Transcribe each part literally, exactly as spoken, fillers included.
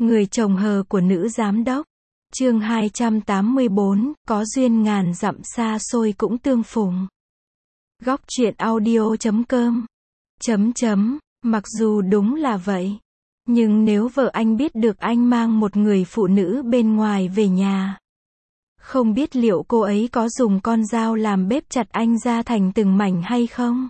Người chồng hờ của nữ giám đốc. Chương hai trăm tám mươi bốn, có duyên ngàn dặm xa xôi cũng tương phùng. Góc truyện audio chấm com. Chấm chấm, mặc dù đúng là vậy. Nhưng nếu vợ anh biết được anh mang một người phụ nữ bên ngoài về nhà, không biết liệu cô ấy có dùng con dao làm bếp chặt anh ra thành từng mảnh hay không?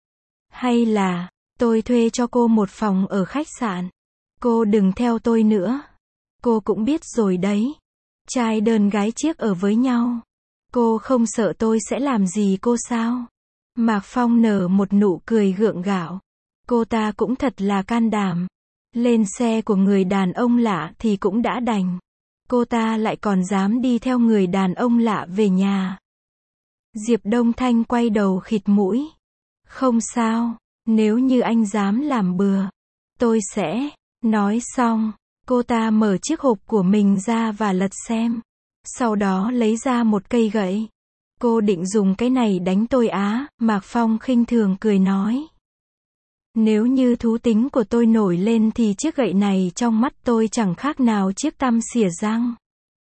Hay là, tôi thuê cho cô một phòng ở khách sạn. Cô đừng theo tôi nữa. Cô cũng biết rồi đấy. Trai đơn gái chiếc ở với nhau. Cô không sợ tôi sẽ làm gì cô sao? Mạc Phong nở một nụ cười gượng gạo. Cô ta cũng thật là can đảm. Lên xe của người đàn ông lạ thì cũng đã đành. Cô ta lại còn dám đi theo người đàn ông lạ về nhà. Diệp Đông Thanh quay đầu khịt mũi. Không sao, nếu như anh dám làm bừa, tôi sẽ... Nói xong, cô ta mở chiếc hộp của mình ra và lật xem. Sau đó lấy ra một cây gậy. Cô định dùng cái này đánh tôi á, Mạc Phong khinh thường cười nói. Nếu như thú tính của tôi nổi lên thì chiếc gậy này trong mắt tôi chẳng khác nào chiếc tăm xỉa răng.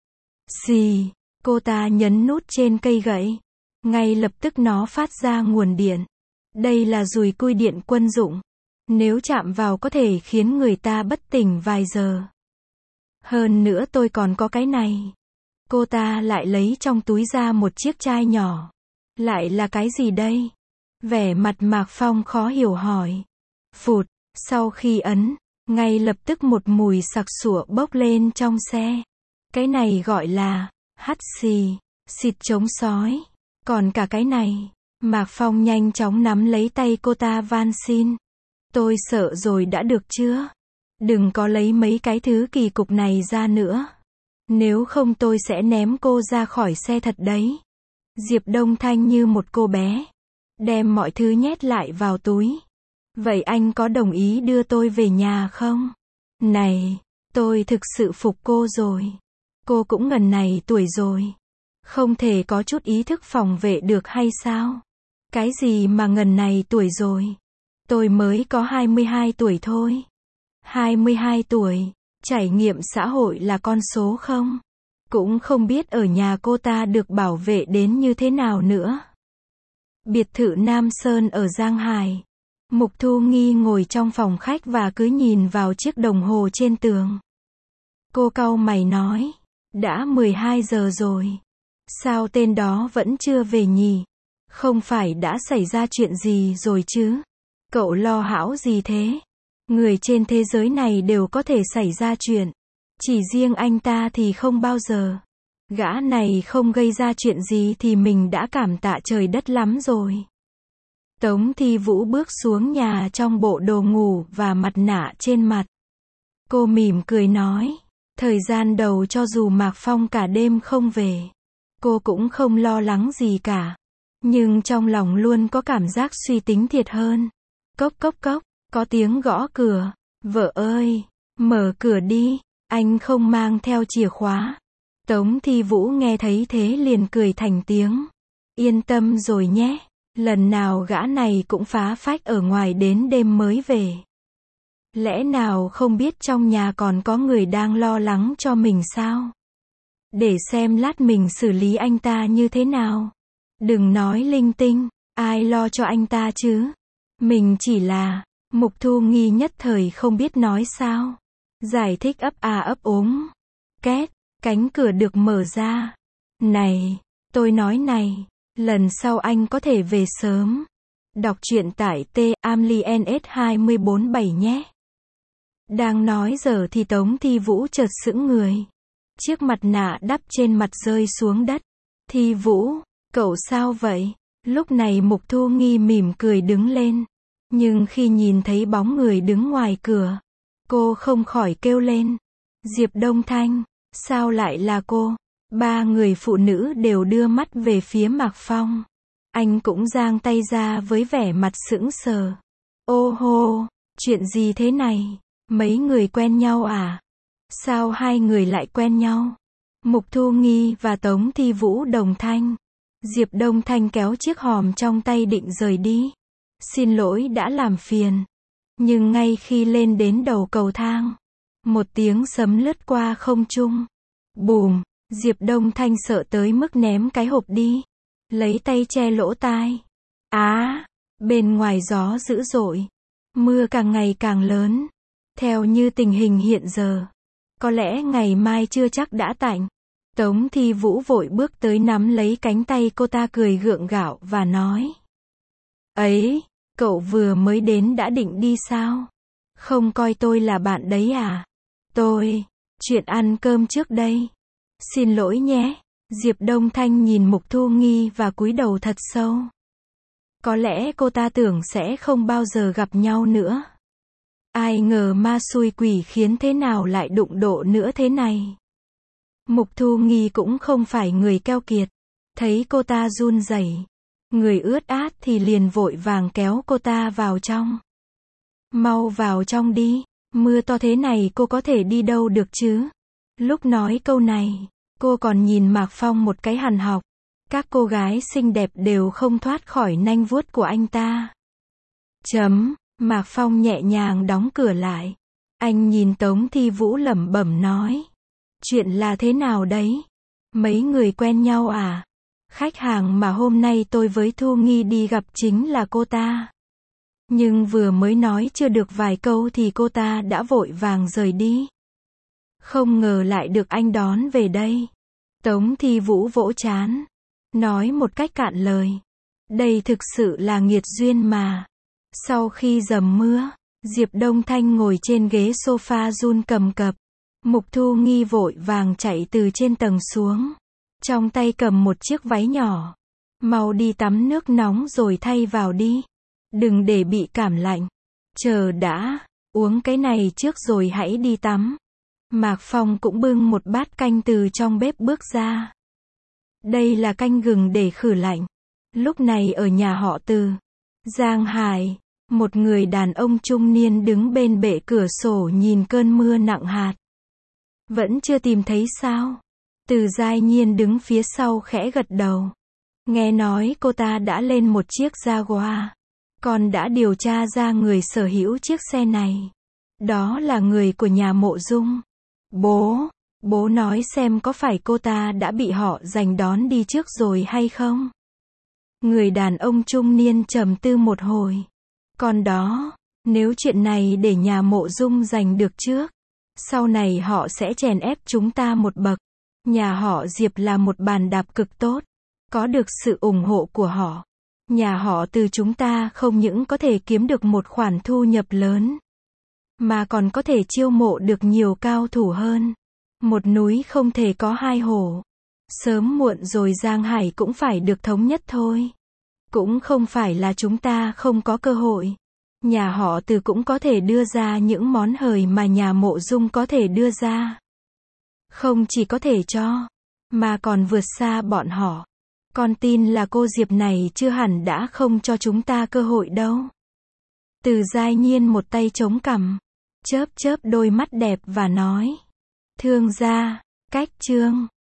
Xì, cô ta nhấn nút trên cây gậy. Ngay lập tức nó phát ra nguồn điện. Đây là dùi cui điện quân dụng. Nếu chạm vào có thể khiến người ta bất tỉnh vài giờ. Hơn nữa tôi còn có cái này. Cô ta lại lấy trong túi ra một chiếc chai nhỏ. Lại là cái gì đây? Vẻ mặt Mạc Phong khó hiểu hỏi. Phụt, sau khi ấn, ngay lập tức một mùi sặc sụa bốc lên trong xe. Cái này gọi là hắt xì, xịt chống sói. Còn cả cái này, Mạc Phong nhanh chóng nắm lấy tay cô ta van xin. Tôi sợ rồi đã được chưa? Đừng có lấy mấy cái thứ kỳ cục này ra nữa. Nếu không tôi sẽ ném cô ra khỏi xe thật đấy. Diệp Đông Thanh như một cô bé. Đem mọi thứ nhét lại vào túi. Vậy anh có đồng ý đưa tôi về nhà không? Này, tôi thực sự phục cô rồi. Cô cũng ngần này tuổi rồi. Không thể có chút ý thức phòng vệ được hay sao? Cái gì mà ngần này tuổi rồi? Tôi mới có hai mươi hai tuổi thôi. hai mươi hai tuổi, trải nghiệm xã hội là con số không? Cũng không biết ở nhà cô ta được bảo vệ đến như thế nào nữa. Biệt thự Nam Sơn ở Giang Hải. Mục Thu Nghi ngồi trong phòng khách và cứ nhìn vào chiếc đồng hồ trên tường. Cô cau mày nói, đã mười hai giờ rồi. Sao tên đó vẫn chưa về nhỉ? Không phải đã xảy ra chuyện gì rồi chứ? Cậu lo hão gì thế? Người trên thế giới này đều có thể xảy ra chuyện. Chỉ riêng anh ta thì không bao giờ. Gã này không gây ra chuyện gì thì mình đã cảm tạ trời đất lắm rồi. Tống Thi Vũ bước xuống nhà trong bộ đồ ngủ và mặt nạ trên mặt. Cô mỉm cười nói. Thời gian đầu cho dù Mạc Phong cả đêm không về, cô cũng không lo lắng gì cả. Nhưng trong lòng luôn có cảm giác suy tính thiệt hơn. Cốc cốc cốc, có tiếng gõ cửa. Vợ ơi, mở cửa đi, anh không mang theo chìa khóa. Tống Thi Vũ nghe thấy thế liền cười thành tiếng. Yên tâm rồi nhé, lần nào gã này cũng phá phách ở ngoài đến đêm mới về. Lẽ nào không biết trong nhà còn có người đang lo lắng cho mình sao? Để xem lát mình xử lý anh ta như thế nào. Đừng nói linh tinh, ai lo cho anh ta chứ? Mình chỉ là... Mục Thu Nghi nhất thời không biết nói sao. Giải thích ấp à ấp úng. Két, cánh cửa được mở ra. Này, tôi nói này, lần sau anh có thể về sớm. Đọc truyện tại T Amlien S hai bốn bảy nhé. Đang nói giờ thì Tống Thi Vũ chợt sững người. Chiếc mặt nạ đắp trên mặt rơi xuống đất. Thi Vũ, cậu sao vậy? Lúc này Mục Thu Nghi mỉm cười đứng lên. Nhưng khi nhìn thấy bóng người đứng ngoài cửa, cô không khỏi kêu lên. Diệp Đông Thanh, sao lại là cô? Ba người phụ nữ đều đưa mắt về phía Mạc Phong. Anh cũng giang tay ra với vẻ mặt sững sờ. Ô hô, chuyện gì thế này? Mấy người quen nhau à? Sao hai người lại quen nhau? Mục Thu Nghi và Tống Thi Vũ đồng thanh. Diệp Đông Thanh kéo chiếc hòm trong tay định rời đi. Xin lỗi đã làm phiền. Nhưng ngay khi lên đến đầu cầu thang, Một tiếng sấm lướt qua không trung. Bùm, Diệp Đông Thanh sợ tới mức ném cái hộp đi. Lấy tay che lỗ tai. Á, bên ngoài gió dữ dội. Mưa càng ngày càng lớn. Theo như tình hình hiện giờ, có lẽ ngày mai chưa chắc đã tạnh. Tống Thi Vũ vội bước tới nắm lấy cánh tay cô ta cười gượng gạo và nói. Ấy, cậu vừa mới đến đã định đi sao? Không coi tôi là bạn đấy à? Tôi, chuyện ăn cơm trước đây. Xin lỗi nhé. Diệp Đông Thanh nhìn Mục Thu Nghi và cúi đầu thật sâu. Có lẽ cô ta tưởng sẽ không bao giờ gặp nhau nữa. Ai ngờ ma xui quỷ khiến thế nào lại đụng độ nữa thế này. Mục Thu Nghi cũng không phải người keo kiệt. Thấy cô ta run rẩy, người ướt át thì liền vội vàng kéo cô ta vào trong. Mau vào trong đi, mưa to thế này cô có thể đi đâu được chứ? Lúc nói câu này, cô còn nhìn Mạc Phong một cái hằn học. Các cô gái xinh đẹp đều không thoát khỏi nanh vuốt của anh ta. Chấm, Mạc Phong nhẹ nhàng đóng cửa lại. Anh nhìn Tống Thi Vũ lẩm bẩm nói. Chuyện là thế nào đấy? Mấy người quen nhau à? Khách hàng mà hôm nay tôi với Thu Nghi đi gặp chính là cô ta. Nhưng vừa mới nói chưa được vài câu thì cô ta đã vội vàng rời đi. Không ngờ lại được anh đón về đây. Tống Thi Vũ vỗ trán. Nói một cách cạn lời. Đây thực sự là nghiệt duyên mà. Sau khi dầm mưa, Diệp Đông Thanh ngồi trên ghế sofa run cầm cập. Mục Thu Nghi vội vàng chạy từ trên tầng xuống. Trong tay cầm một chiếc váy nhỏ. Mau đi tắm nước nóng rồi thay vào đi. Đừng để bị cảm lạnh. Chờ đã, uống cái này trước rồi hãy đi tắm. Mạc Phong cũng bưng một bát canh từ trong bếp bước ra. Đây là canh gừng để khử lạnh. Lúc này ở nhà họ Từ, Giang Hải, một người đàn ông trung niên đứng bên bệ cửa sổ nhìn cơn mưa nặng hạt. Vẫn chưa tìm thấy sao? Từ Giai Nhiên đứng phía sau khẽ gật đầu. Nghe nói cô ta đã lên một chiếc Jaguar. Còn đã điều tra ra người sở hữu chiếc xe này. Đó là người của nhà Mộ Dung. Bố, bố nói xem có phải cô ta đã bị họ giành đón đi trước rồi hay không? Người đàn ông trung niên trầm tư một hồi. Còn đó, nếu chuyện này để nhà Mộ Dung giành được trước, sau này họ sẽ chèn ép chúng ta một bậc. Nhà họ Diệp là một bàn đạp cực tốt. Có được sự ủng hộ của họ, nhà họ Từ chúng ta không những có thể kiếm được một khoản thu nhập lớn, mà còn có thể chiêu mộ được nhiều cao thủ hơn. Một núi không thể có hai hổ. Sớm muộn rồi Giang Hải cũng phải được thống nhất thôi. Cũng không phải là chúng ta không có cơ hội. Nhà họ Từ cũng có thể đưa ra những món hời mà nhà Mộ Dung có thể đưa ra. Không chỉ có thể cho, mà còn vượt xa bọn họ. Con tin là cô Diệp này chưa hẳn đã không cho chúng ta cơ hội đâu. Từ Giai Nhiên một tay chống cằm, chớp chớp đôi mắt đẹp và nói. Thương gia, cách chương.